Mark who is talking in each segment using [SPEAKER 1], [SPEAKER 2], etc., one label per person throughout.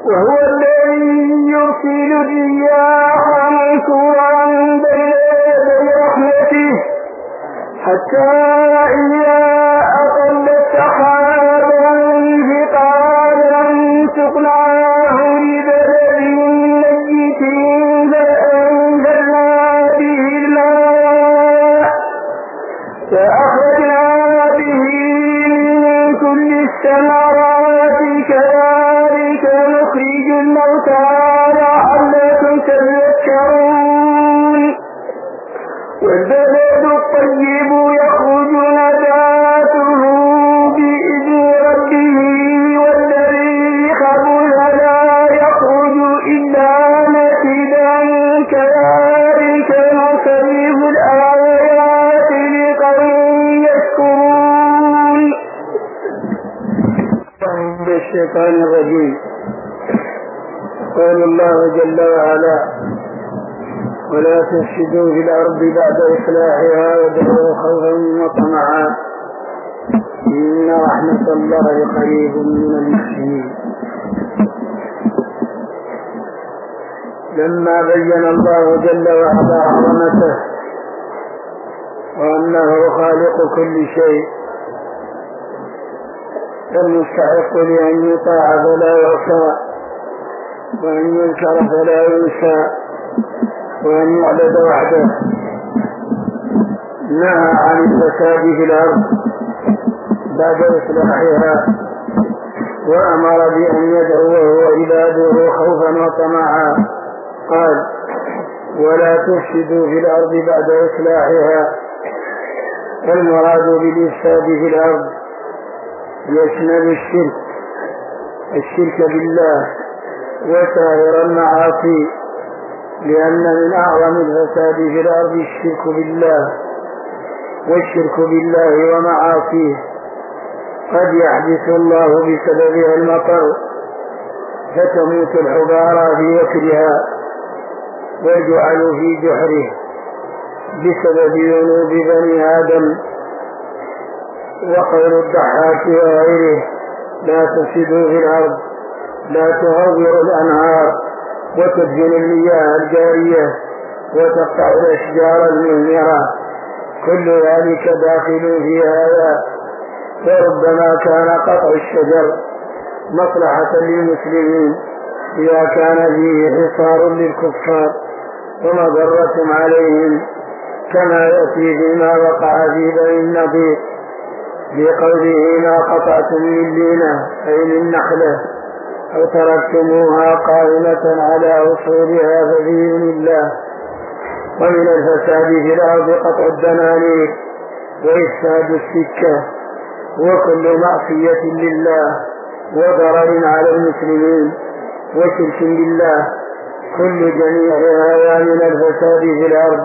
[SPEAKER 1] وهو الذي يرسل الرياح منشورا بين يدي رحمته حتى إذا أقلت سحابا ثقالا سقناه لبلد ميت فأخرجنا به من كل الثمرات كذلك نخرج الموتى لعلكم تذكرون والبلد الطيب يخرج نباته بإذن ربه والذي خبث لا يخرج إلا نكدا كذلك نصرف الآيات لقوم يشكرون. من الشيطان الرجيم. قال الله جل وعلا ولا تفسدوا في الأرض بعد إصلاحها وادعوه خوفا وطمعا إن رحمة الله قريب من المحسنين. لما بين الله جل وعلا عظمته وأنه خالق كل شيء المستحق لأن يطاع فلا يعصى وأن ينكر فلا ينسى وأن يعبد وحده نهى عن الفساد في الأرض بعد إصلاحها وأمر بأن يدعوه عباده خوفا وطمعا. قال ولا تفسدوا في الأرض بعد إصلاحها. المراد بالإفساد في الأرض يشمل الشرك بالله وسائر المعاصي لأن من أعظم الفساد في الأرض الشرك بالله والشرك بالله ومعاصيه قد يحدث الله بسببها المطر فتموت الحبارى في وكرها ويجعل في جحره بسبب ذنوب بني آدم. وقول الضحاك وغيره لا تفسدوا في الأرض لا تغوروا الأنهار وتسجن المياه الجارية وتقطع الأشجار المثمرة كل ذلك داخل في هذا. وربما كان قطع الشجر مصلحة للمسلمين إذا كان فيه حصار للكفار ومضرة عليهم كما يأتي فيما وقع في بني النضير بقوله ما قطعتم من لينة أي من نخلة أو تركتموها قائمة على أصولها فبإذن الله. ومن الفساد في الأرض قطع الدنانير وإفساد السكة وكل معصية لله وضرر على المسلمين وشرك بالله. كل جميع هذا من الفساد في الأرض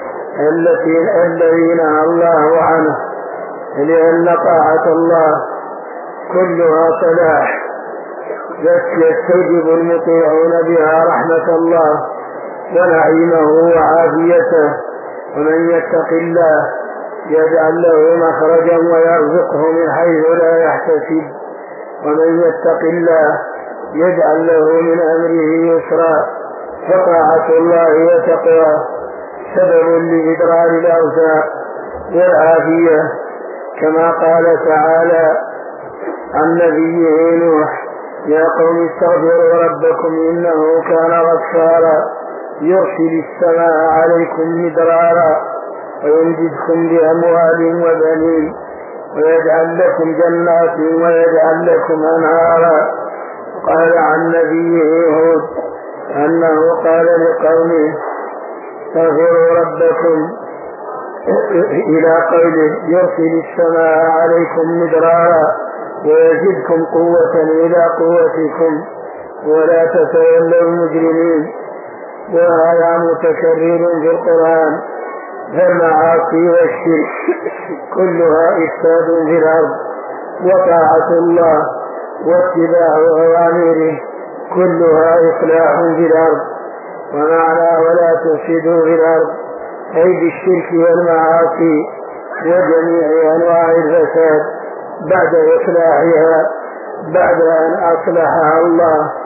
[SPEAKER 1] الذي نهى الله عنه لأن طاعة الله كلها صلاح يستوجب المطيعون بها رحمة الله ونعيمه وعافيته. ومن يتق الله يجعل له مخرجا ويرزقه من حيث لا يحتسب ومن يتق الله يجعل له من أمره يسرا. فطاعة الله وتقوى سبب لإدرار الأوساع والعافية كما قال تعالى عن نبيه نوح يا قوم استغفروا ربكم إنه كان غفارا يرسل السماء عليكم مدرارا ويمددكم بأموال وبنين ويجعل لكم جنات ويجعل لكم أنهارا. قال عن نبيه هود أنه قال لقومه استغفروا ربكم إلى قوله يرسل السماء عليكم مدرارا ويزدكم قوة إلى قوتكم ولا تتولوا مجرمين. وهذا متكرر في القرآن. فالمعاصي والشرك كلها إفساد في الأرض وطاعة الله واتباع أوامره كلها إصلاح في الأرض. ومعنى ولا تفسدوا في الأرض أي بالشرك والمعاصي وجميع أنواع الفساد بعد إصلاحها بعد أن أصلحها الله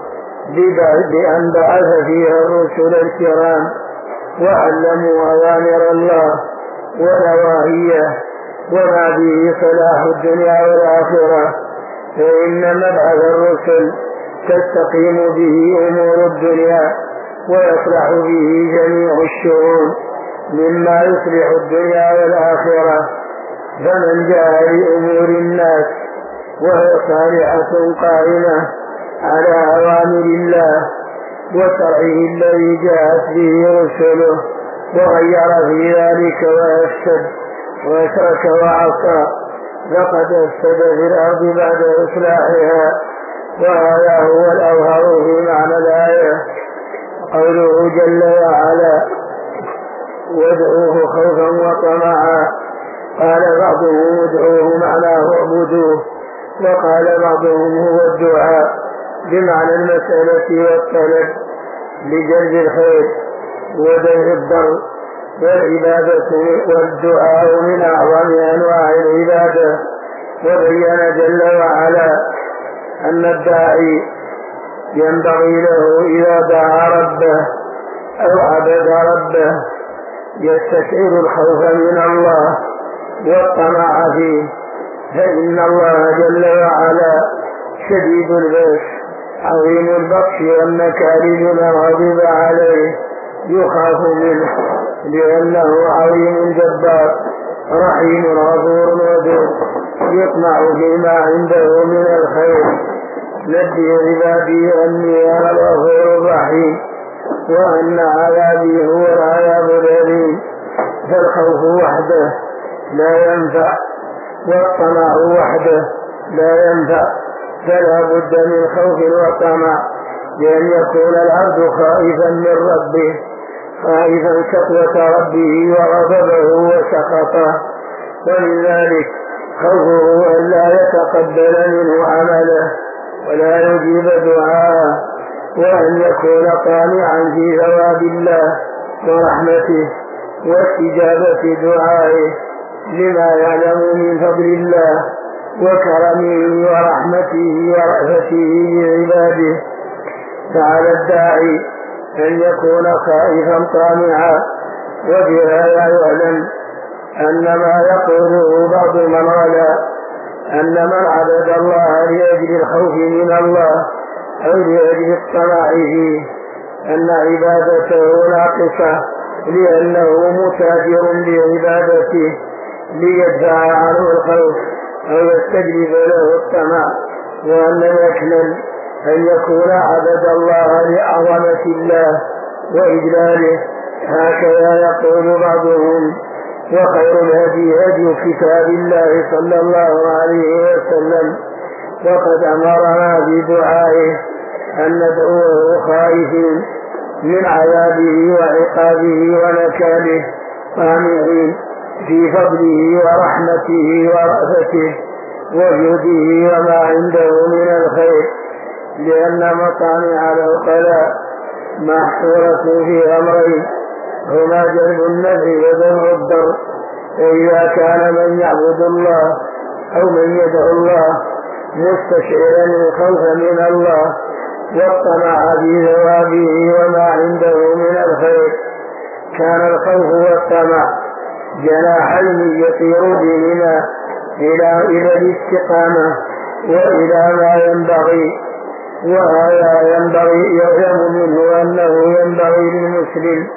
[SPEAKER 1] بأن بعث فيها الرسل الكرام وعلموا أوامر الله ونواهيه وما به صلاح الدنيا والآخرة، فإن مبعث الرسل تستقيم به أمور الدنيا ويصلح به جميع الشؤون مما يصلح الدنيا والآخرة. فمن جاء لأمور الناس وهي صالحة قائمة على أوامر الله وشرعه الذي جاءت به رسله وغير في ذلك وأفسد وأشرك وعصى فقد أفسد في الأرض بعد إصلاحها. وهذا هو الأظهر في معنى الآية. قوله جل وعلا وادعوه خوفا وطمعا، قال بعضهم ادعوه معناه اعبدوه، وقال بعضهم هو الدعاء بمعنى المسألة والطلب لجلب الخير ودفع الضر. والعبادة والدعاء من أعظم أنواع العبادة. وبين جل وعلا أن الداعي ينبغي له إذا دعا ربه أو عبد ربه يستشعر الخوف من الله والطمع فيه، فإن الله جل وعلا شديد البأس عظيم البطش والنكال لمن غضب عليه يخاف منه لأنه عظيم جبار رحيم غفور ودود يطمع فيما عنده من الخير. نبئ عبادي أني أنا الغفور الرحيم وأن عذابي هو العذاب الأليم. فالخوف وحده لا ينفع والطمع وحده لا ينفع، فلا بد من خوف وطمع لأن يكون العبد خائفا من ربه، خائفا سطوة ربه وغضبه وسخطه. ولذلك خوفه أن لا يتقبل منه عمله ولا يجيب دعاءه، وأن يكون طامعا في ثواب الله ورحمته واستجابة دعائه لما يعلم من فضل الله وكرمه ورحمته ورأفته بعباده. فعلى الداعي أن يكون خائفا طامعا. وبهذا يعلم أن ما يقوله بعض من غلا أن من عبد الله لأجل الخوف من الله أو لأجل الطمع فيه أن عبادته ناقصة لأنه متاجر بعبادته ليدفع عنه الخوف أو يستجلب له الطمع، وأن يكمل أن يكون عبد الله لعظمة الله وإجلاله. هكذا يقول بعضهم. وخير الهدي هدي كتاب الله صلى الله عليه وسلم، وقد أمرنا بدعائه أن ندعوه خائفين من عذابه وعقابه ونكاله طامعين في فضله ورحمته ورأفته وجوده وما عنده من الخير، لأن مطامع العقلاء محصورة في أمرين هما جلب النفع ودفع الضر. فإذا كان من يعبد الله أو من يدعو الله مستشعرا الخوف من الله والطمع في ثوابه وما عنده من الخير كان الخوف والطمع جناحين يطير بهما إلى الاستقامة وإلى ما ينبغي. وهذا ينبغي يعلم منه أنه ينبغي للمسلم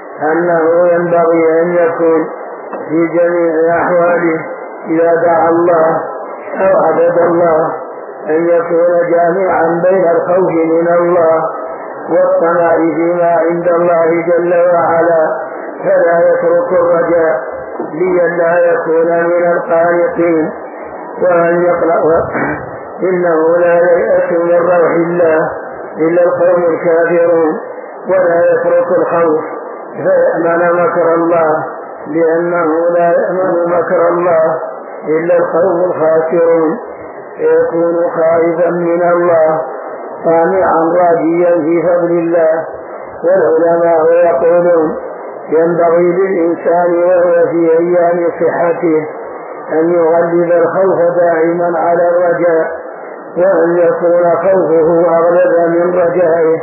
[SPEAKER 1] أن يكون في جميع أحواله إذا دعا الله أو عبد الله أن يكون جامعا بين الخوف من الله والطمع فيما عند الله جل وعلا، فلا يترك الرجاء لئلا يكون من القانطين. وأن يقرأ إنه لا ييأس من روح الله إلا القوم الكافرون، ولا يترك الخوف فيأمن مكر الله لأنه لا يأمن مكر الله إلا القوم الخاسرون. فيكون خائفا من الله طامعا راجيا في فضل الله. والعلماء يقولون ينبغي للإنسان وهو في أيام صحته أن يغلب الخوف دائما على الرجاء، وأن يكون خوفه أغلب من رجائه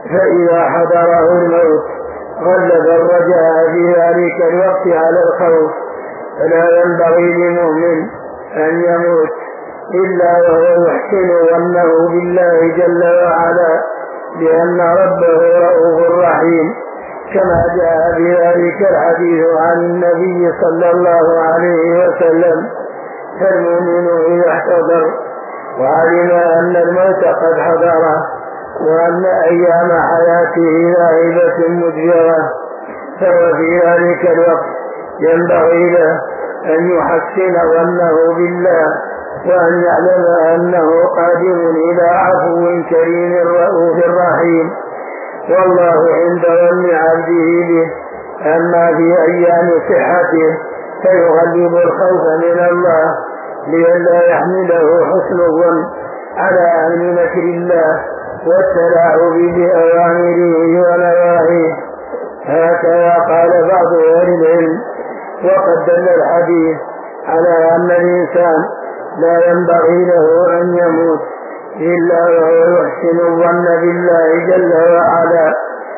[SPEAKER 1] فإذا حضره الموت غلب الرجاء في ذلك الوقت على الخوف. فلا ينبغي لمؤمن أن يموت إلا وهو يحسن ظنه بالله جل وعلا لأن ربه رؤوف رحيم، كما جاء بذلك الحديث عن النبي صلى الله عليه وسلم: فالمؤمن إذا احتضر وعلم أن الموت قد حضره وأن أيام حياته ذاهبة مدبرة، فهو في ذلك الوقت ينبغي له أن يحسن ظنه بالله وأن يعلم أنه قادم إلى عفو كريم رؤوف رحيم، والله عند ظن عبده به. أما في أيام صحته فيغلب الخوف من الله لئلا يحمله حسن الظن على أمن مكر الله والتلاعب بأوامره ونواهيه. هكذا قال بعض أهل العلم. وقد دل الحديث على أن الإنسان لا ينبغي له أن يموت إلا وهو يحسن الظن بالله جل وعلا.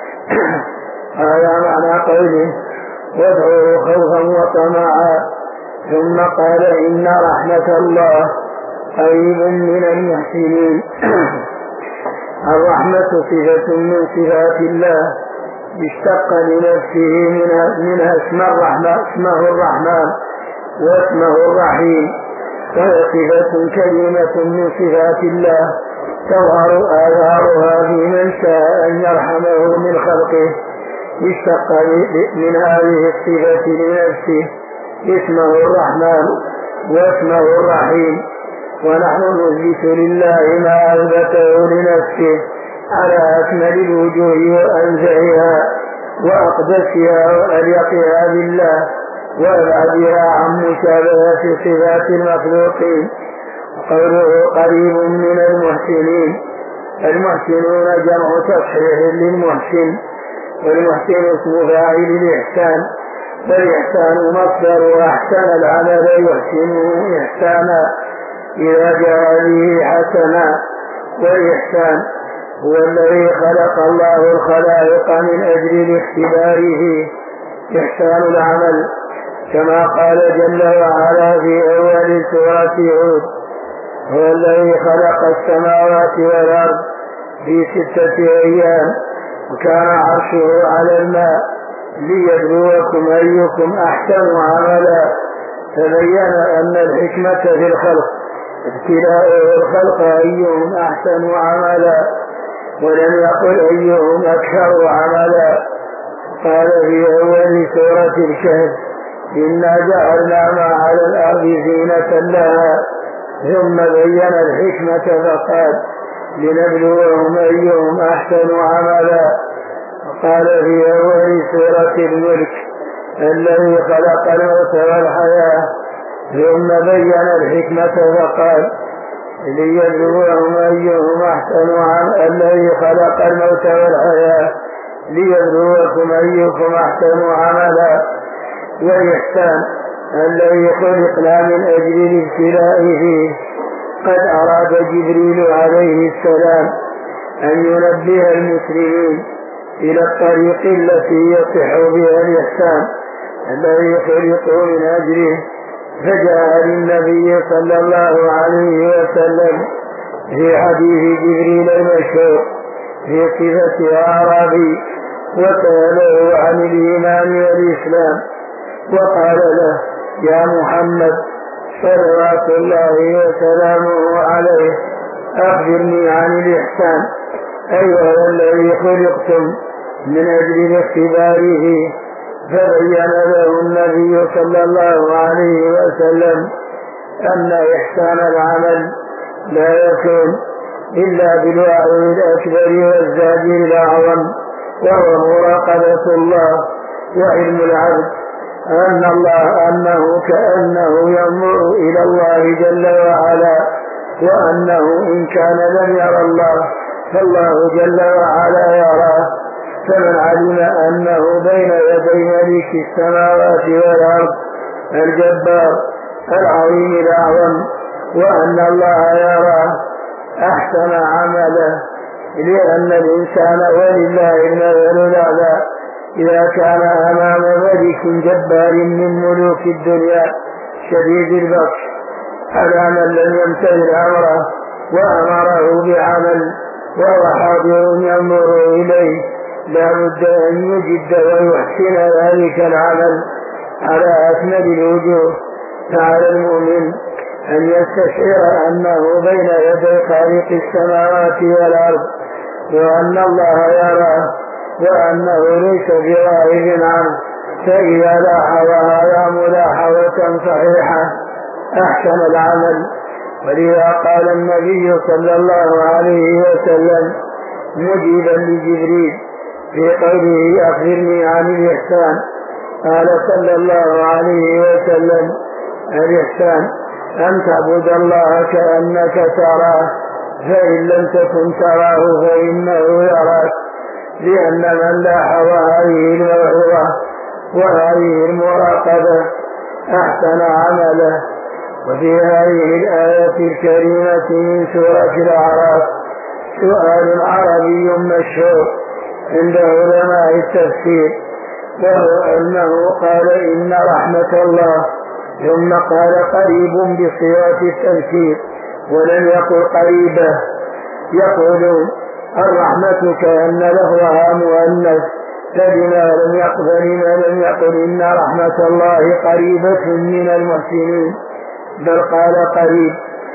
[SPEAKER 1] هذا معنى قوله: وادعوه خوفا وطمعا. ثم قال: إن رحمة الله قريب من المحسنين. الرحمة صفة من صفات الله اشتق لنفسه منها اسمه الرحمن واسمه الرحيم، وهي صفة كريمة من صفات الله تظهر آثارها في من شاء أن يرحمه من خلقه. اشتق من هذه الصفة لنفسه اسمه الرحمن واسمه الرحيم، ونحن نثبت لله ما أثبته لنفسه على أكمل الوجوه وأنزعها وأقدسها وأليقها بالله وأبعدها عن مشابهة صفات المخلوقين. قوله قريب من المحسنين: المحسنون جمع تصحيح للمحسن، والمحسن اسم فاعل الإحسان، والإحسان مصدر أحسن العمل يحسنه إحسانا إذا جاء به حسنا. والإحسان هو الذي خلق الله الخلائق من أجل اختباره إحسان العمل، كما قال جل وعلا في أول سورة هود: هو الذي خلق السماوات والأرض في 6 أيام وكان عرشه على الماء ليبلوكم أيكم أحسن عملا. تبين أن الحكمة في الخلق ابتلاء الخلق أيهم أحسن عملا، ولم يقل أيهم أكثر عملا. قال في أول سورة الكهف: إنا جعلنا ما على الأرض زينة لها، ثم بين الحكمة فقال: لنبلوهم أيهم أحسن عملا. وقال في أول سورة الملك: الذي خلق الموت والحياة، ثم بين الحكمة فقال: ليبلوهم أيهم أحسن عملا. الذي خلق الموت والحياة ليبلوكم أيكم أحسن عملا. والإحسان الذي خلقنا من أجل الابتلاء فيه. قد أراد جبريل عليه السلام أن ينبه المسلمين إلى الطريق التي يصح بها الإحسان الذي خلقوا من أجله، فجاء للنبي صلى الله عليه وسلم في حديث جبريل المشهور في صفة أعرابي وسأله عن الإيمان والإسلام، وقال له: يا محمد صلوات الله وسلامه عليه، أخبرني عن الإحسان، أيها الذي خلقتم من أجل اختباره. فبين له النبي صلى الله عليه وسلم أن إحسان العمل لا يكون إلا بالوعي الأكبر والزاجر الأعظم، وهو مراقبة الله وعلم العبد أنه كأنه ينظر إلى الله جل وعلا، وأنه إن كان لم يرى الله فالله جل وعلا يراه. فمن علم أنه بين يدي ملك السماوات والأرض الجبار العظيم الأعظم، وأن الله يراه، أحسن عمله لأن الإنسان ولله المثل الأعلى إذا كان أمام ملك جبار من ملوك الدنيا شديد البطش على من لم يمتثل أمره وأمره بعمل وهو حاضر ينظر إليه لا بد أن يجد ويحسن ذلك العمل على أكمل الوجوه. فعلى المؤمن أن يستشعر أنه بين يدي خالق السماوات والأرض وأن الله يراه وأنه ليس بغائب عنه، فإذا لاحظ هذا ملاحظة صحيحة أحسن العمل. ولذا قال النبي صلى الله عليه وسلم مجيبا لجبريل في قوله أخبرني عن الإحسان، قال صلى الله عليه وسلم الإحسان أن تعبد الله كأنك تراه فإن لم تكن تراه فإنه يراك. لأن من لاحظ هذه الموعظة وهذه المراقبة أحسن عمله. وفي هذه الآية الكريمة من سورة الأعراف سؤال عربي مشهور عند علماء التفسير، وهو أنه قال إن رحمة الله ثم قال قريب بصيغة التنكير ولم يقل قريبة. يقولون الرحمة كأن لفظها مؤنث فلما لم يقل إن رحمة الله قريبة من المحسنين بل قال قريب.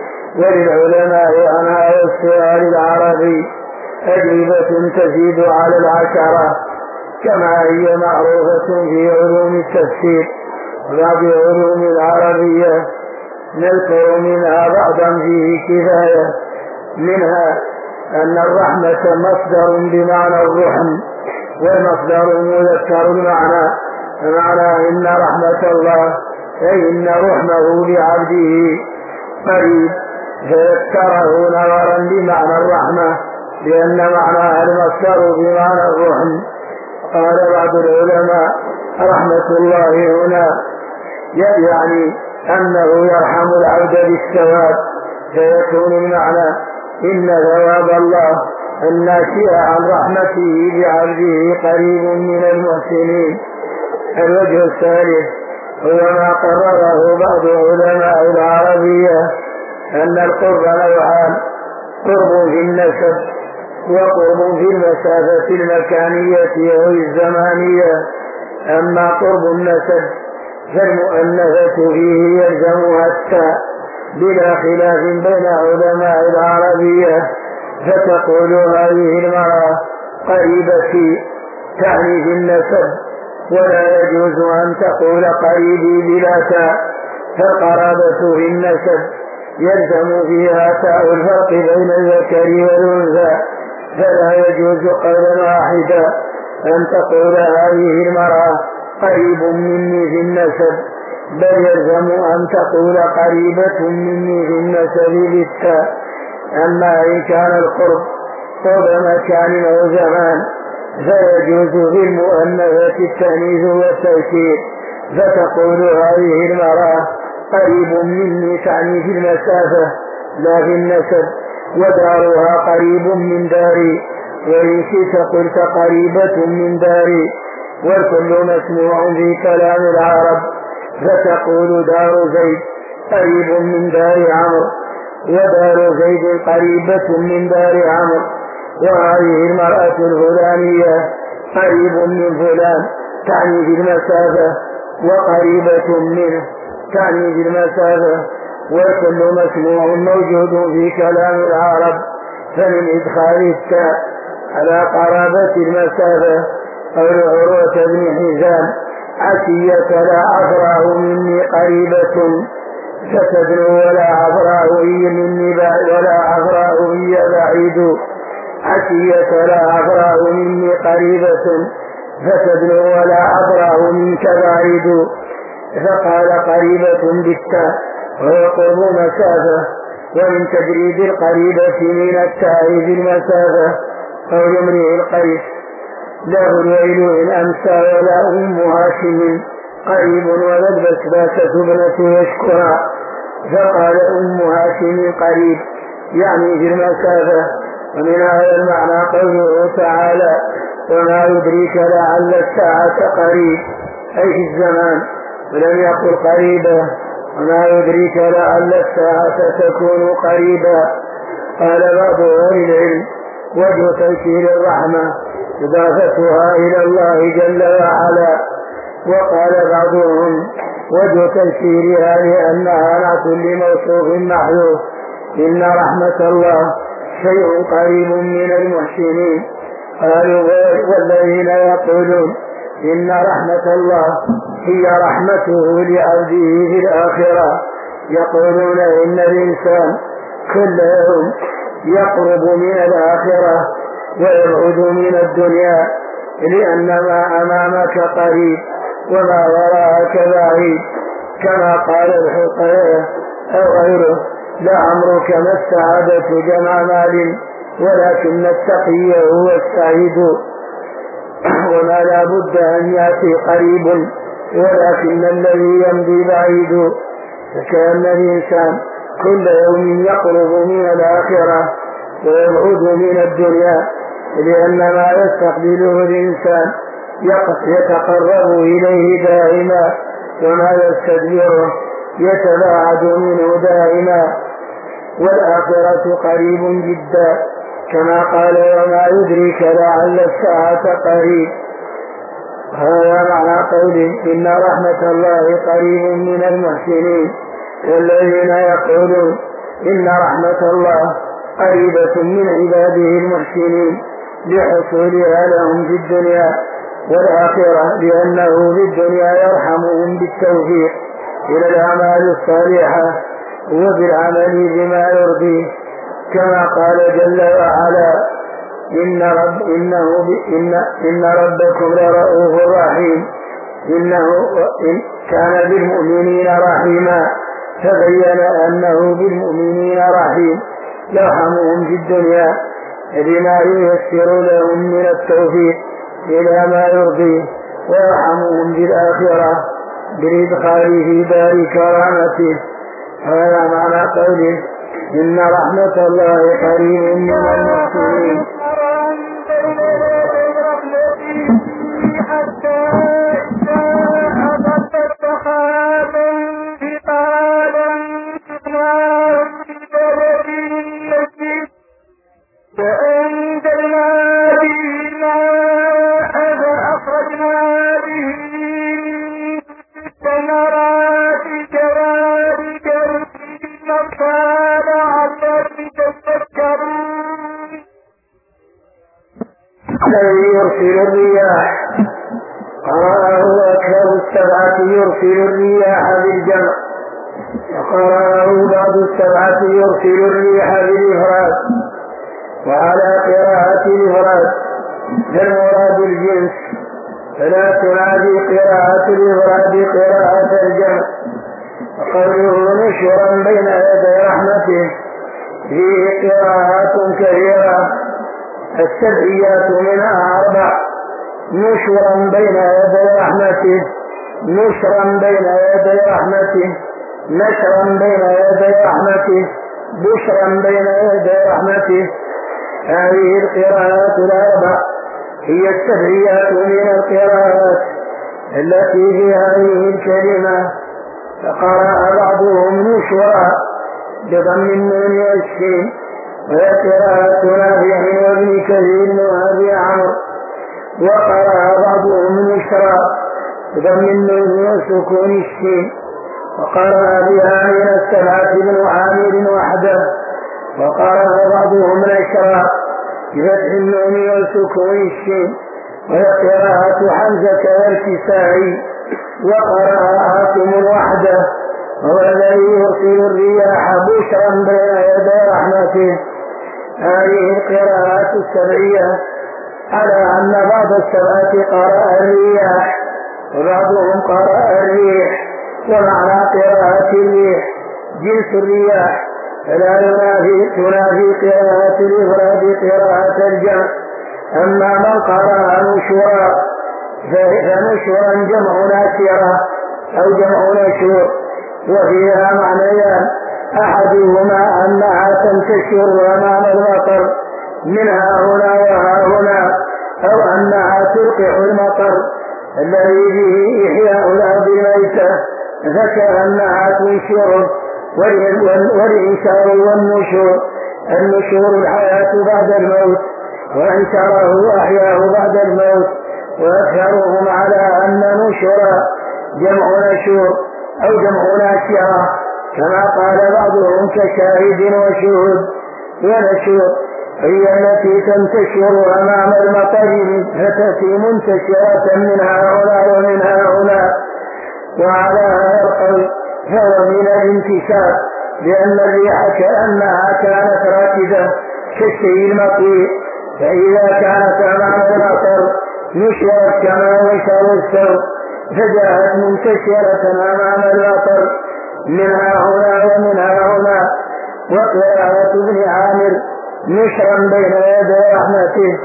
[SPEAKER 1] وللعلماء عن هذا السؤال العربي أجوبة تزيد على 10 كما هي معروفة في علوم التفسير وبعض علوم العربية، نذكر منها بعضا فيه كفاية. منها أن الرحمة مصدر بمعنى الرحم، والمصدر مذكر المعنى، بمعنى إن رحمة الله أي إن رحمه بعبده قريب، فيذكره نظرا بمعنى الرحمة لأن معناها المصدر بمعنى الرحم. قال بعض العلماء رحمة الله هنا يعني أنه يرحم العبد بالثواب، فيكون المعنى إن ثواب الله الناشئ عن رحمته بعبده قريب من المحسنين. الوجه الثالث هو ما قرره بعض علماء العربية أن القرب نوعان: قرب في النسب وقرب في المسافة المكانية أو الزمانية. أما قرب النسب فالمؤنثة فيه يلزمها التاء بلا خلاف بين علماء العربية، فتقول هذه المرأة قريبتي تعني في النسب، ولا يجوز أن تقول قريبي بلا تاء، فالقرابة في النسب يلزم فيها تاء الفرق بين الذكر والأنثى، فلا يجوز قولا واحدا أن تقول هذه المرأة قريب مني في النسب، بل يلزم أن تقول قريبة مني في النسب بالتاء. أما إن كان القرب قرب مكان أو زمان فيجوز في المؤنثة التأنيث والتذكير، فتقول هذه المرأة قريب مني تعني في المسافة لا في النسب، ودارها قريب من داري، وإن شئت قلت قريبة من داري، والكل مسموع في كلام العرب، فتقول دار زيد قريب من دار عمرو، ودار زيد قريبة من دار عمرو، وهذه المرأة الفلانية قريب من فلان تعني في المسافة، وقريبة منه تعني في المسافة، والكل مسموع موجود في كلام العرب. فمن إدخال التاء على قرابة المسافة قول عروة بن حزام عشية لا عذراء مني قريبة فتدنو ولا عذراء مني ولا عذراء هي بعيد، عشية لا عذراء مني قريبة فتدنو ولا عذراء منك بعيد. فقال قريبة بالتاء وهو قرب مسافة. ومن تجريد القريبة من التاء في المسافة قول امرئ القيس له الويل إن أمسى ولا أم هاشم قريب ولا البسباسة ابنة يشكرا، فقال أم هاشم قريب يعني في المسافة، ومن هذا المعنى قوله تعالى وما يدريك لعل الساعة قريب أي في الزمان، ولم يقل قريبا وما يدريك لعل الساعة تكون قريبا. قال بعض أهل العلم وجه تيسير الرحمة إضافتها إلى الله جل وعلا، وقال بعضهم وجه تيسيرها لأنها نعت لموصوف محذوف إن رحمة الله شيء قريب من المحسنين. قالوا والذين يقولون إن رحمة الله هي رحمته لعبده في الآخرة يقولون إن الإنسان كل يوم يقرب من الآخرة ويبعد من الدنيا لأن ما أمامك قريب وما وراءك بعيد، كما قال الحقيقة أو غيره لعمرك ما السعادة جمع مال ولكن التقي هو السعيد، وما لا بد أن يأتي قريب ولكن الذي يمضي بعيد. فكأن الإنسان كل يوم يقرب من الآخرة ويبعد من الدنيا لأن ما يستقبله الإنسان يتقرب إليه دائما وما يستدبره يتباعد منه دائما، والآخرة قريب جدا كما قال وما يدريك لعل الساعة قريب. هذا معنى قوله إن رحمة الله قريب من المحسنين. والذين يقولون إن رحمة الله قريبة من عباده المحسنين لحصولها لهم في الدنيا والآخرة لأنه في الدنيا يرحمهم بالتوفيق إلى الأعمال الصالحة وبالعمل بما يرضيه، كما قال جل وعلا إن ربكم لرؤوف رحيم إنه كان بالمؤمنين رحيما، فبين أنه بالمؤمنين رحيم يرحمهم في الدنيا بما ييسر لهم من التوفيق إلى ما يرضيه ويرحمهم في الآخرة بالإدخال في دار كرامته. هذا معنى قوله إن رحمة الله قريب من المحسنين. الذي يرسل الرياح قرأه أكثر السبعة يرسل الرياح بالجمع، وقرأه بعض السبعة يرسل الريح بالإفراد، وعلى قراءة الإفراد فالمراد الجنس، فلا تنادي قراءة الإفراد قراءة الجمع. وقوله نشرا بين يدي رحمته فيه قراءات كثيرة السبعيات منها 4 نشرا بين يدي رحمته نشرا بين يدي رحمته نشرا بين يدي رحمته بشرا بين يدي رحمته. هذه القراءات 4 هي السبعيات من القراءات التي في هذه الكلمة. فقرأ بعضهم نشرا بضم النون والسين وهي قراءة نافع وابن كثير وأبي عمرو، وقرأ بعضهم نشرا بضم النون وسكون السين، وقرأ بها من السبعة بن عامر وحده، وقرأ بعضهم نشرا بفتح النون وسكون السين وهي قراءة حمزة والكسائي، وقرأ عاصم وحده وهو الذي يرسل الرياح بشرا بين يدي رحمته. هذه القراءات السبعية على أن بعض السبعة قرأ الرياح وبعضهم قرأ الريح، ومعنى قراءة الريح جنس الرياح، فلا تنافي قراءة الإفراد قراءة الجمع. أما من قرأ نشورا فنشورا جمع ناشرة أو جمع نشور، وفيها معنيان، أحدهما أنها تنتشر أمام المطر منها هنا وها هنا، أو أنها تلقح المطر الذي به إحياء الأرض الميتة فكأنها تنشره، والإنشار والنشور، النشور الحياة بعد الموت، وإنشاره أحياه بعد الموت. وأكثرهم على أن نشر جمع نشور أو جمع ناشرة، كما قال بعضهم كشاهد وشهود. ونشور هي التي تنتشر أمام المطر فتأتي منتشرة منها هنا ومنها هنا. وعلى هذا القول فهو من الانتشار، لأن الريح كأنها كانت راكدة كالشيء المطيء، فإذا كانت أمام المطر نشرت كما نشر الثوب، فجاءت منتشرة أمام المطر منها هنا ومنها هنا. وقراءة ابن عامر نشرا بين يدي رحمته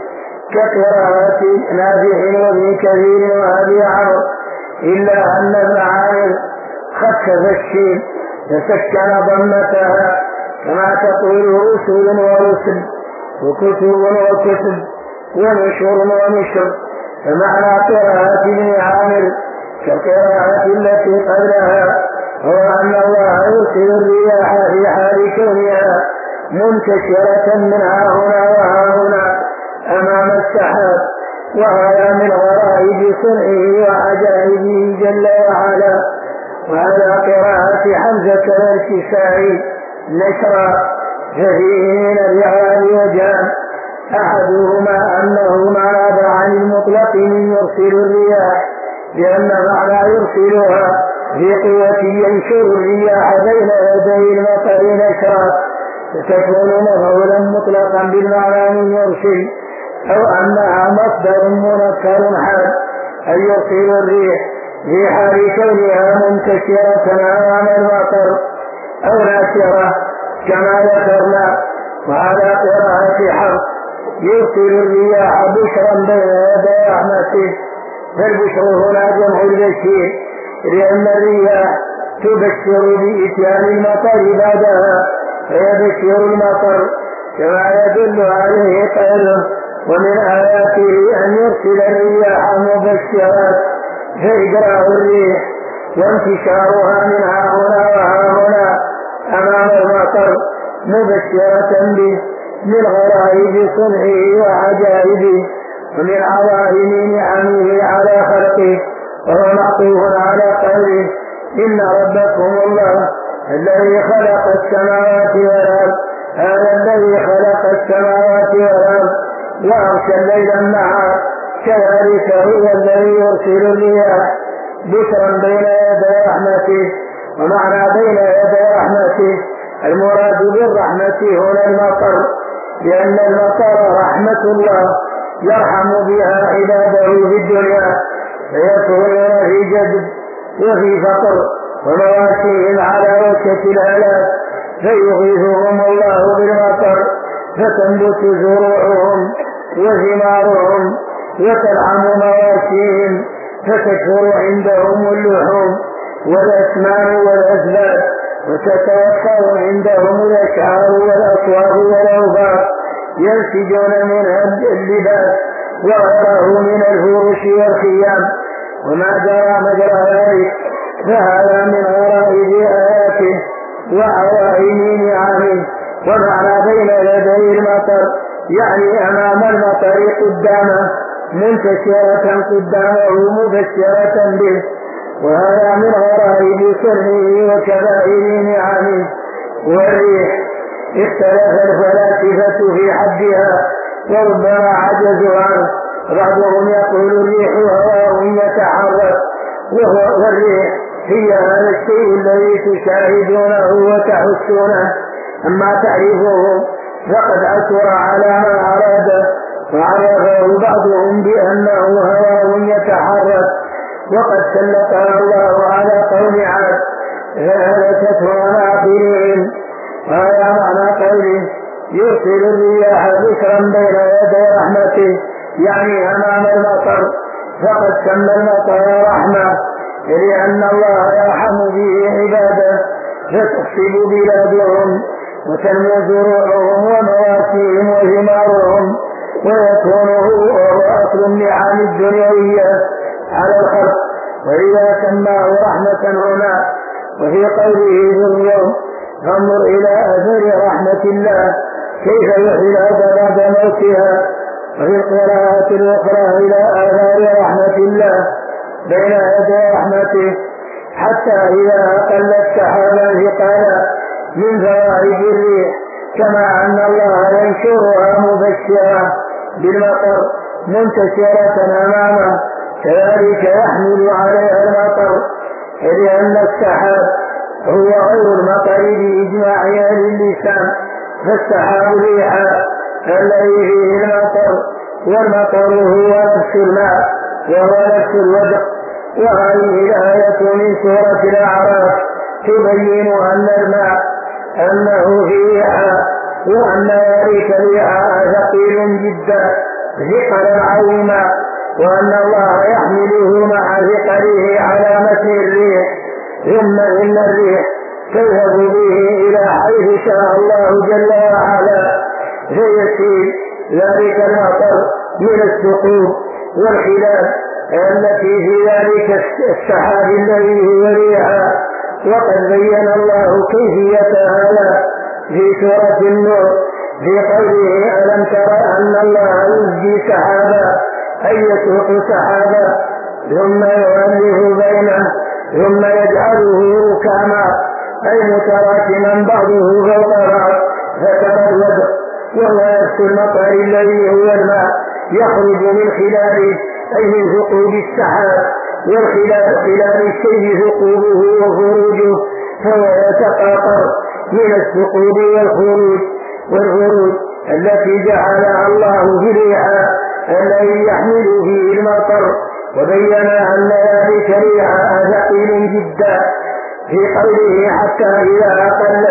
[SPEAKER 1] كقراءة نافع وابن كثير وأبي عمرو، إلا أن ابن عامر خفف الشين فسكن ضمتها، كما تقول رسل ورسل وكتب وكتب ونشر ونشر. فمعنى قراءة ابن عامر كقراءة التي قبلها هو أن الله يرسل الرياح في حال كونها منتشرة منها هنا وها هنا أمام السحاب، وهذا من غرائب صنعه وعجائبه جل وعلا. وعلى قراءة حمزة والكسائي نشرا، ففيه من الإعراب وجهان: أحدهما أنه معنى عن المطلق من يرسل الرياح، لأن معنى يرسلها في قوة ينشر الرياح بين يدي المطر نشرا، فتكون مفعولا مطلقا بالمعنى من يرسل، أو أنها مصدر منكر حال أن يرسل الريح في حال كونها منتشرة أمام المطر، أو ناشرة كما ذكرنا. وعلى قراءة حرف يرسل الرياح بشرا بين يدي رحمته، فالبشر هنا جمع البشير، لأن الرياح تبشر بإتيان المطر بعدها فيبشر المطر، كما يدل عليه قوله: ومن آياته أن يرسل الرياح مبشرات، فإجراء الريح وانتشارها منها هنا وها هنا أمام المطر مبشرة به من غرائب صنعه وعجائبه ومن عظائم نعمه على خلقه. وهو معطوف على قوله: إن ربكم الله الذي خلق السماوات والأرض. هذا الذي خلق السماوات والأرض وأغشى الليل النهار، كذلك هو الذي يرسل الرياح بشرا بين يدي رحمته. ومعنى بين يدي رحمته المراد بالرحمة هنا المطر، لأن المطر رحمة الله يرحم بها عباده في الدنيا، فيكونون في جدب وفي فقر ومواشيهم على وشة الهلاك، فيغيثهم الله بالمطر فتنبت زروعهم وثمارهم وتلحم مواشيهم، فتكثر عندهم اللحوم والأسمان والأسباب، وتتوفر عندهم الأشعار والأصوات والأوبار، ينسجون منها اللباس وغيره من الفروش والخيام. وما جرى مجرى ذلك فهذا من غرائب آياته وعوائم نعمه. ومعنى بين يدي المطر يعني أمام المطر قدامه، منتشرة قدامه مبشرة به، وهذا من غرائب سره وكبائر نعمه. والريح اختلف الفلاسفة في حدها وربما عجزوا عنه، بعضهم يقول الريح هواء يتحرك، والريح هي هذا الشيء الذي تشاهدونه وتحسونه، أما تعرفه فقد أثر على ما أراد، وعرفه بعضهم بأنه هواء يتحرك، وقد سلطها الله على قوم عاد فهلكته عناقلهم. وهذا معنى قوله: يرسل الرياح بشرا بين يدي رحمته، يعني أمام المطر، فقد سمى المطر رحمة، لأن الله يرحم به عباده، فتصيب بلادهم وتنمو زروعهم ومواشيهم وثمارهم، ويكون هو أصل النعم الدنيوية على الخلق. وإذا سماه رحمة هنا وفي قوله ذو اليوم فانظر إلى أثر رحمة الله كيف يحيي الأرض بعد موتها، وفي القراءة الأخرى إلى آثار رحمة الله بين يدي رحمته حتى إذا أقلت سحابا ثقالا من فوائد الريح، كما أن الله ينشرها مبشرة بالمطر منتشرة أمامه كذلك يحمل عليها المطر، لأن السحاب هو غير المطر بإجماع أهل اللسان، فالسحاب ريحا الذي فيه المطر، والمطر هو نفس الماء وهو نفس الودق. وهذه الآية من سورة الأعراف تبين أن الماء أنه فيه ريحا، وأن ذلك الريح ثقيل جدا ثقلا عظيما، وأن الله يحمله مع ثقله على متن الريح، ثم إن الريح تذهب به إلى حيث شاء الله جل وعلا، فيسيل ذلك المطر من الثقوب والخلال التي في ذلك السحاب الذي هو ريحا. وقد بين الله كيفية هذا في سورة النور في قوله ألم تر أن الله يزجي سحابا أي يسوق سحابا ثم يؤلف بينه ثم يجعله ركاما أي متراكما بعضه فوق بعض فترى الودق، وهو نفس المطر الذي هو الماء يخرج من خلاله أي من ثقوب السحاب، خلال الشيء ثقوبه وخروجه، فهو يتقاطر من الثقوب والخروج التي جعلها الله في الريح الذي يحمل فيه المطر. وبين أن ذلك ريح ثقيل جدا في قوله حتى إذا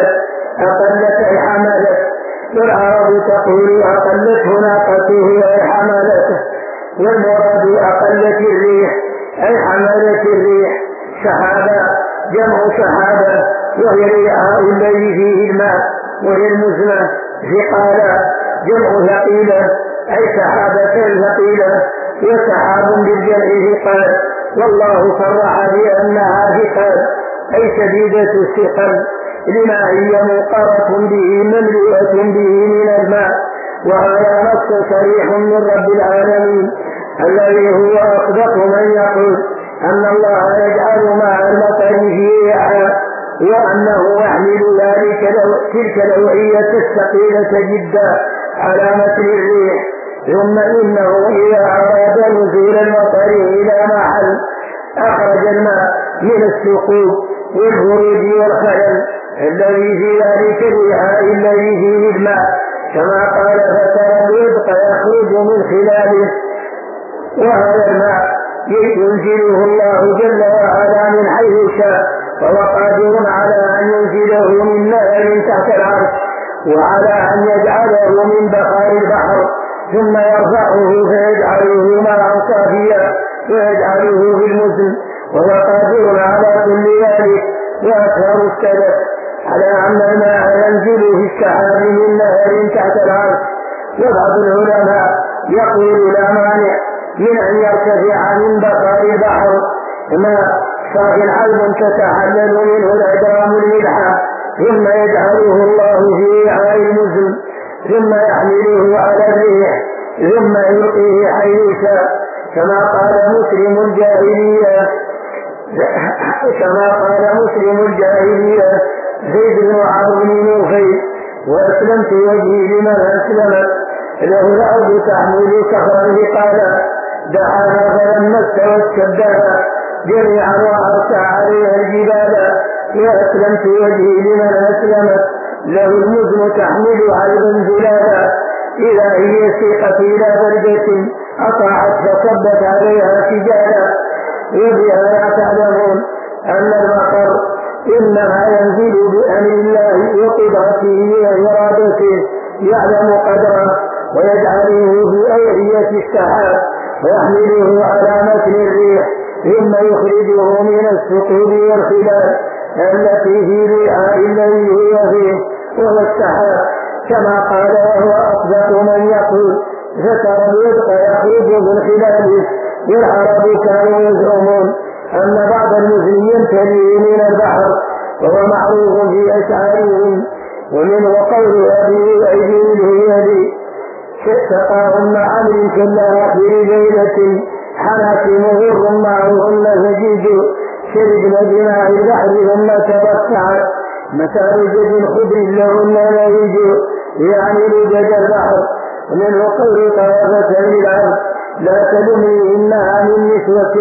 [SPEAKER 1] أقلت أي حملت، والعرب تقول أقلته ناقته أي حملته، والمراد أقلت الريح أي حملت الريح. سحابا جمع سحابا وهي الريح الذي فيه الماء، وهي المزنة. ثقالا جمع ثقيلة أي سحابة ثقيلة، وسحاب بالجمع ثقال، والله صرح بأنها ثقال أي شديدة الثقل لما هي موقرة به مملوءة به من الماء. وهذا نص صريح من رب العالمين الذي هو أصدق من يقول أن الله يجعل مع المطر فيها، وأنه يحمل تلك النوعية الثقيلة جدا على متن الريح. ثم إنه إذا أراد نزول المطر إلى محل أخرج الماء من الثقوب والخروج والخلل الذي في ذلك الريح الذي فيه الماء، كما قال فترى الودق يخرج من خلاله. وهذا الماء ينزله الله جل وعلا من حيث شاء، وهو قادر على أن ينزله من نهر تحت العرش، وعلى أن يجعله من بحار البحر ثم يرفعه فيجعله ماء صافيا ويجعله في المزن، وهو قادر على كل ذلك. وأكثر السلف على أن الماء ينزل في السحاب من نهر تحت العرش، وبعض العلماء يقول لا مانع من أن يرتفع من بحار البحر ماء صاف عذب تتحلل منه الأجرام الملحة، ثم يجعله الله في وعاء المزن، ثم يحمله على الريح، ثم يلقيه حيث شاء، كما قال مسلم الجاهلية زيد بن عمرو بن نوفل: وأسلمت وجهي لمن أسلمت له الأرض تحمل صخرا ثقالا، دعاها فلما استوت شدها جميعا وأرسى عليها الجبال. وأسلمت وجهي لمن أسلمت له المزن تحمل عذبا زلالا، إذا هي سيقت إلى بردة أطاعت فصبت عليها سجالا. وبهذا تعلمون أن المطر إنما ينزل بأمر الله وقدرته وإرادته، يعلم قدره ويجعله في أيدية السحاب ويحمله على متن الريح، ثم يخرجه من الثقوب والخلال التي في ريحاء الذي هو فيه، وهو السحاب، كما قال وهو أصدق من يقول ذكر الودق يخرج من خلاله. والعرب كانوا يزعمون أن بعض المزن ينتهي من البحر، وهو معروف في أشعارهم. ومنه قول أبي أيدي سقاهم مع عمر كلها في ليلة حناكمه الرماعهن زجيج شربن بماء البحر ثم تبسعت مسارج خضر لهن نهيج يعني لجد البحر. ومنه قول طرفة للعبد لا تلمي إنها من نسوة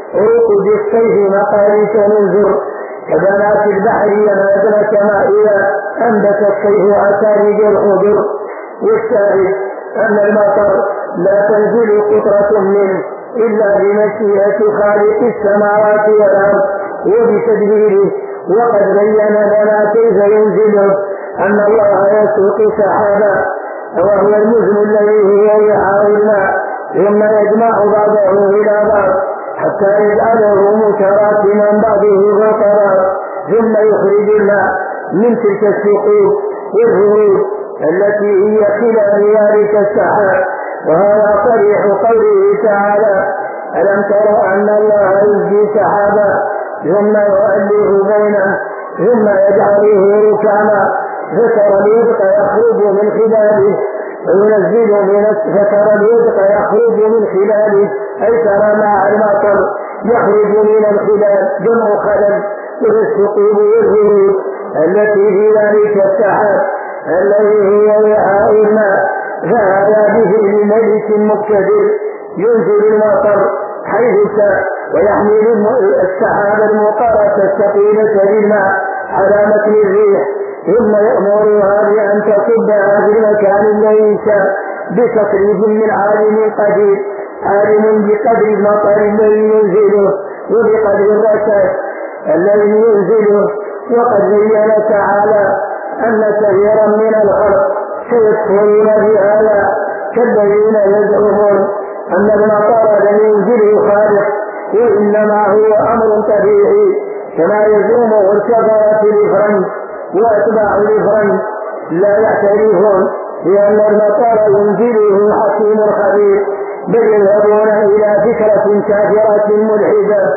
[SPEAKER 1] عقد السيف مقاليس ننزر كبنات البحر ينادن كما إذا أنبت السيف عسارج الخضر. والشاهد أن المطر لا تنزل قطرة منه إلا بمشيئة خالق السماوات والأرض وبتدبيره. وقد بين لنا كيف ينزله، أن الله يسوق سحابا وهو المزن الذي هو وعاء الماء ثم يجمع بعضه إلى بعض حتى يجعله متراكما بعضه غطرا ثم يخرج الماء من تلك الثقوب والهروب التي هي خلال ذلك السحاب. وهذا صريح قوله تعالى ألم ترى أن الله يزجي سحابا ثم يؤلف بينه ثم يجعله ركاما. ذكر الودق يخرج من خلاله وينزل ذكر الودق يخرج من خلاله أي ترى مع المطر يخرج من الخلال جمع خلل والثقوب والهروب التي في ذلك السحاب الذي هو وعاء الماء. فهذا بفعل ملك مقتدر ينزل المطر حيث شاء ويحمل السحاب المطرة الثقيلة بالماء على متن الريح ثم يأمرها بأن تصبها في المكان الذي شاء بتصريف من عالم قدير عالم بقدر المطر الذي ينزله وبقدر الرشاش الذي ينزله. وقد بين تعالى أن كثيرا من الخلق سيكفرون بهذا كالذين يزعمون أن المطر لم ينزله خالق وإنما هو أمر طبيعي كما يزعمه الكفرة الإفرنج وأتباع الإفرنج لا يعترفون بأن المطر ينزله حكيم خبير، بل يذهبون إلى فكرة كافرة ملحدة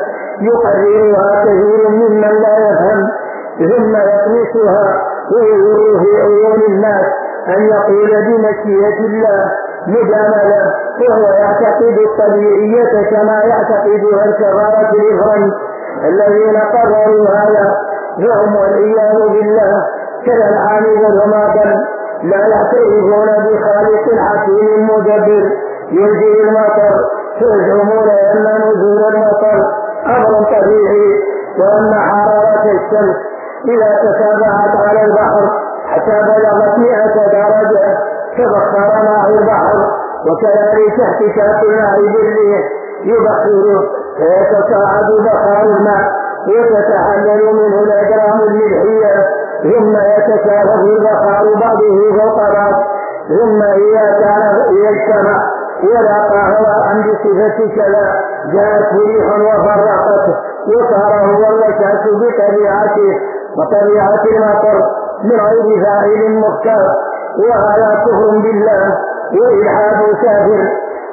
[SPEAKER 1] يقررها كثير ممن لا يفهم ثم يطمسها ويظهر في عيون الناس أن يقول بمشيئة الله مجاملة، وهو يعتقد الطبيعية كما يعتقدها الكفرة الإفرنج الذين قرروا هذا. فهم والعياذ بالله كالأنعام وما بل لا يعترفون بخالق حكيم مدبر ينزل المطر، فيزعمون أن نزول المطر أمر طبيعي وأن حرارة الشمس إذا تتابعت على البحر حتى بلغت 100 درجة تبخر ماء البحر، وكذلك احتكاك الماء بالريح يبخره فيتصاعد بخار الماء وتتحلل منه الأجرام الملحية ثم يتكاثف البخار بعضه فوق بعض ثم إذا كان يجتمع ولاقى هواء بصفة كذا جاءت ريح وفرقته وصار هو الوشاش بطبيعته وطبيعة المطر من غير فاعل مختار. وهذا كفر بالله وإلحاد كافر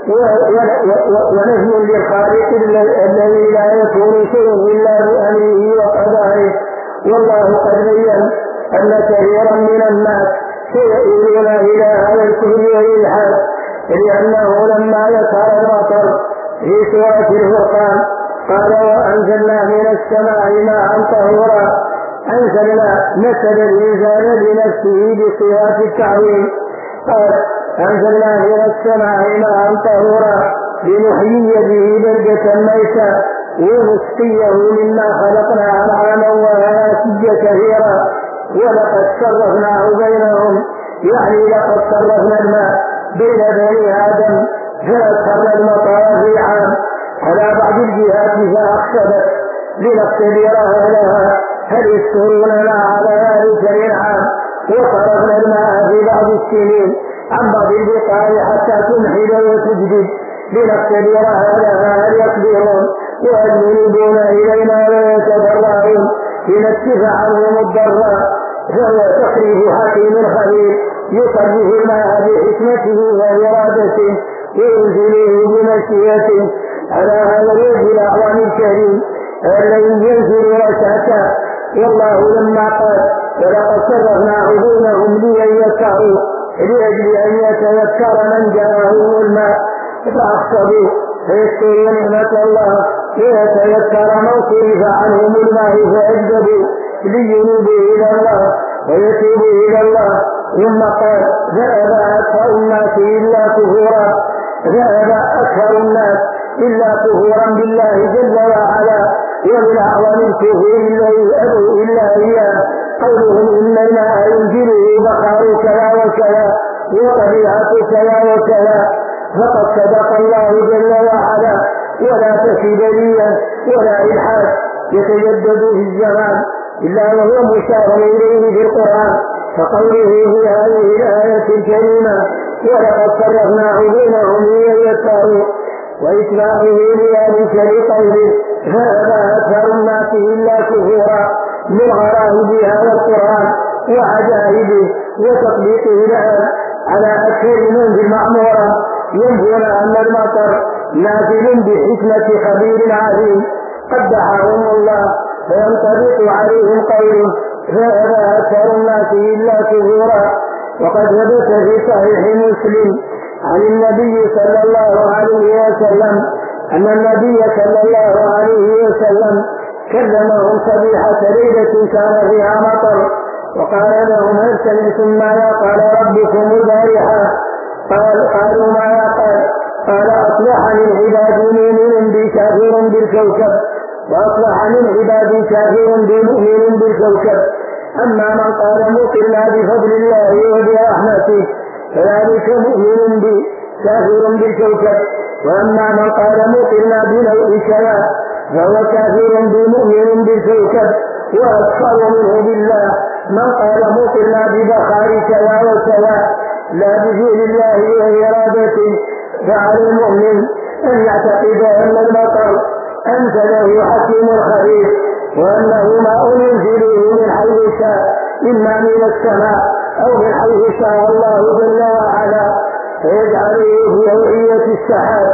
[SPEAKER 1] ونزل للخالق الذي لا يكون شيء إلا بأمره وقضائه. والله قد بين أن كثيرا من الناس سيئون إلى هذا الكفر والإلحاد، لأنه لما ذكر المطر في سورة الفرقان قال وأنزلنا من السماء ماء طهورا، أنزلنا مثل الإنسان بنفسه بصيغة التعظيم. قال أنزلنا من السماء ماء طهورا لنحيي به بلدة ميتا ونسقيه مما خلقنا أنعاما وأناسيا كثيرا ولقد صرفناه بينهم، يعني لقد صرفنا الماء بين بني آدم فأدخلنا المطر في عام على بعض الجهات فأخشبت لنختبرها لها هل يشكروننا على ذلك الإنعام، وصرفنا الماء في بعض السنين عن بعض البقاع حتى تنحل وتجدد لنختبرها لها هل يصبرون وهل ينيبون إلينا ويتضرعون لنكشف عنهم الضراء فهو تقريب حكيم خبير يصرف الماء بحكمته وإرادته وينزله بمشيئته على هذا الوجه الأعظم الكريم الذي ينزل رشاكا. والله لما قال ولقد صرفنا عيونهم ليذكروا لأجل أن يتذكر من جاءه الماء فأخصبوا فيذكروا نعمة الله ويتذكر من صرف عنهم الماء فأجدبوا لينوبوا إلى الله ويتوبوا إلى الله. ثم قال ذهب أكثر الناس إلا كفورا ذهب أكثر الناس إلا كفورا بالله جل وعلا. ومن أعظم الكفور الذي أبوا إلا إياه قولهم إن الماء ينزله بقاء كذا وكذا وطبيعة كذا وكذا. فقد صدق الله جل وعلا ولا تفي دليلا ولا إلحاد يتجدد في الزمان إلا وهو مشار إليه في القرآن فقوله في هذه الآية الكريمة ولقد صرفنا عيونهم ليذكروا وإتباعه لذلك لقوله فأبى أكثر الناس إلا كفورا من غرائب هذا القرآن وعجائبه وتطبيقه لها على أكثر من في المعمورة ينبغون أن المطر نازل بحكمة خبير عليم قد دعاهم الله فينطبق عليهم قوله فأبى أكثر الناس إلا كفورا. وقد ثبت في صحيح مسلم عن النبي صلى الله عليه وسلم أن النبي صلى الله عليه وسلم كلمهم صبيحة ليلة كان فيها مطر وقال لهم هل سمعتم ماذا قال ربكم البارحة؟ قالوا ماذا قال أصلح من عبادي مؤمن بي كافر بالكوكب وأصلح من عبادي كافر بمؤمن بالكوكب. أما من قال مطرنا بفضل الله وبرحمته فذلك مؤمن بي كافر بالكوكب. وأما من قال مطرنا بنوء كذا فهو كافر بمؤمن بالكوكب وأكفر منه بالله من قال مطرنا ببخار كذا وكذا لا بفعل الله وإرادته. فعلى المؤمن أن يعتقد أن المطر أنزله حكيم خبير وأنه ما ينزله من حيث شاء إما من السماء أو من حيث شاء الله جل وعلا فيجعله في أوعية السحاب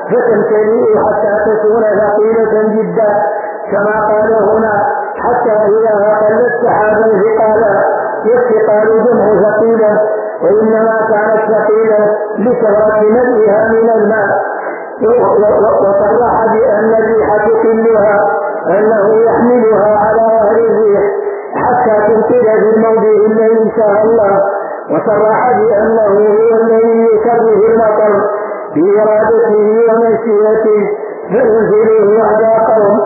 [SPEAKER 1] فتمتلئ حتى تكون ثقيلة جدا كما قال هنا حتى إذا أقلت سحابا ثقالا والثقال جمع ثقيلة وإنما كانت ثقيلة لكثرة ملئها من الماء. وصرح بأن الريح تقلها أنه يحملها على ظهر الريح حتى تنقل في الموضع الذي شاء الله. وصرح بأنه هو الذي يكره المطر بإرادته ومشيئته فينزله على قوم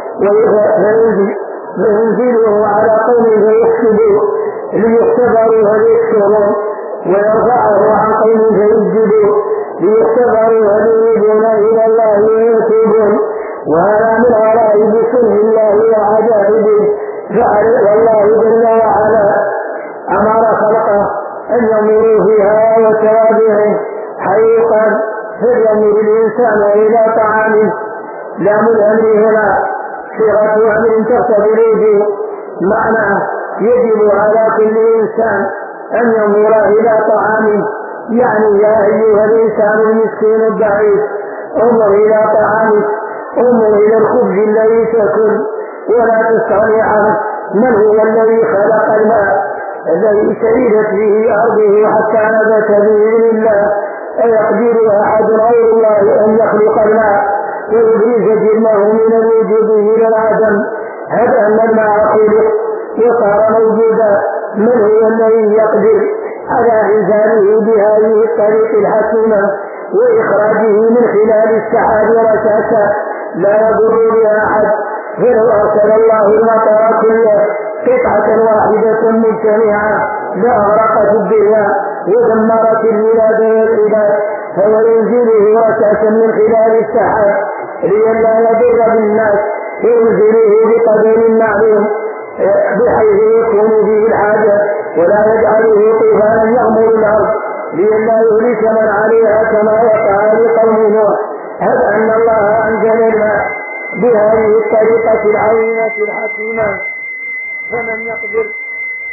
[SPEAKER 1] فيحسبوا ليختبروا هل يكفرون ويرفعه عن قوم فيسجدوا ليختبروا هل يريدون إلى الله ويتوبون. وهذا من غرائب صنع الله وعجائبه. والله جل وعلا أمر خلقه أن ينظروا في هوى وتوابعه حيث قال فلينظر الإنسان إلى طعامه. لام الأمر هنا صيغة أمر تقتضي الوجوب معناه يجب على كل إنسان أن ينظر إلى طعامه يعني يا أيها الإنسان المسكين الضعيف انظر إلى طعامك انظر إلى الخبز الذي تأكل ولا تستغني عنه. من هو الذي خلق الماء الذي سيدت به أرضه حتى نبت بإذن الله؟ أيقدر أحد غير الله أن يخلق الماء ويبرز جرمه من الوجود إلى العدم؟ هذا أن الماء خلق وصار موجودا. من هو الذي يقدر على إنزاله بهذه الطريق الحكيمة وإخراجه من خلال السحاب رشاشا لا يضر بها أحد؟ فلو أرسل الله المطر كله قطعة واحدة مجتمعة لأغرقت الدنيا ودمرت البلاد والعباد فهو ينزله رشاشا من خلال السحاب لئلا يضر بالناس ينزله بقدر معلوم بحيث يكون به الحاجة ولا يجعله طوفانا يغمر الأرض لئلا يهلك من عليها كما وقع لقوم نوح. هذا أن الله أنزل الماء بهذه الطريقة العظيمة الحكيمة. فمن يقدر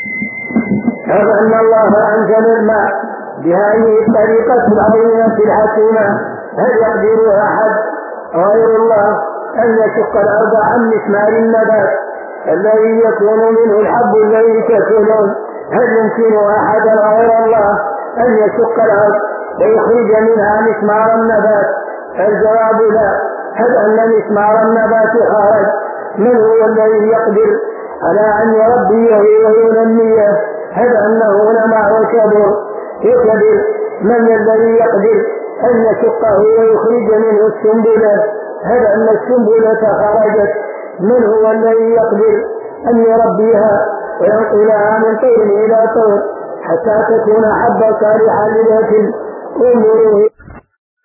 [SPEAKER 1] هذا أن الله أنزل الماء بهذه الطريقة العظيمة الحكيمة. هل يقدر أحد غير الله أن يشق الأرض عن مثمار النبات الذي يكون منه الحب الذي تأكلون؟ هل يمكن أحد غير الله أن يشق الأرض ويخرج منها مثمار النبات؟ الجواب لا. هل أن مثمار النبات خارج؟ من هو الذي يقدر على أن يربيه وينميه؟ هل أنه نمى وكبر؟ من الذي يقدر أن يشقه ويخرج منه السنبلة؟ هل أن السنبلة خرجت؟ من هو الذي يقدر أن يربيها وينقلها من طور إلى طور حتى تكون حبا صالحا للأكل؟ انظروا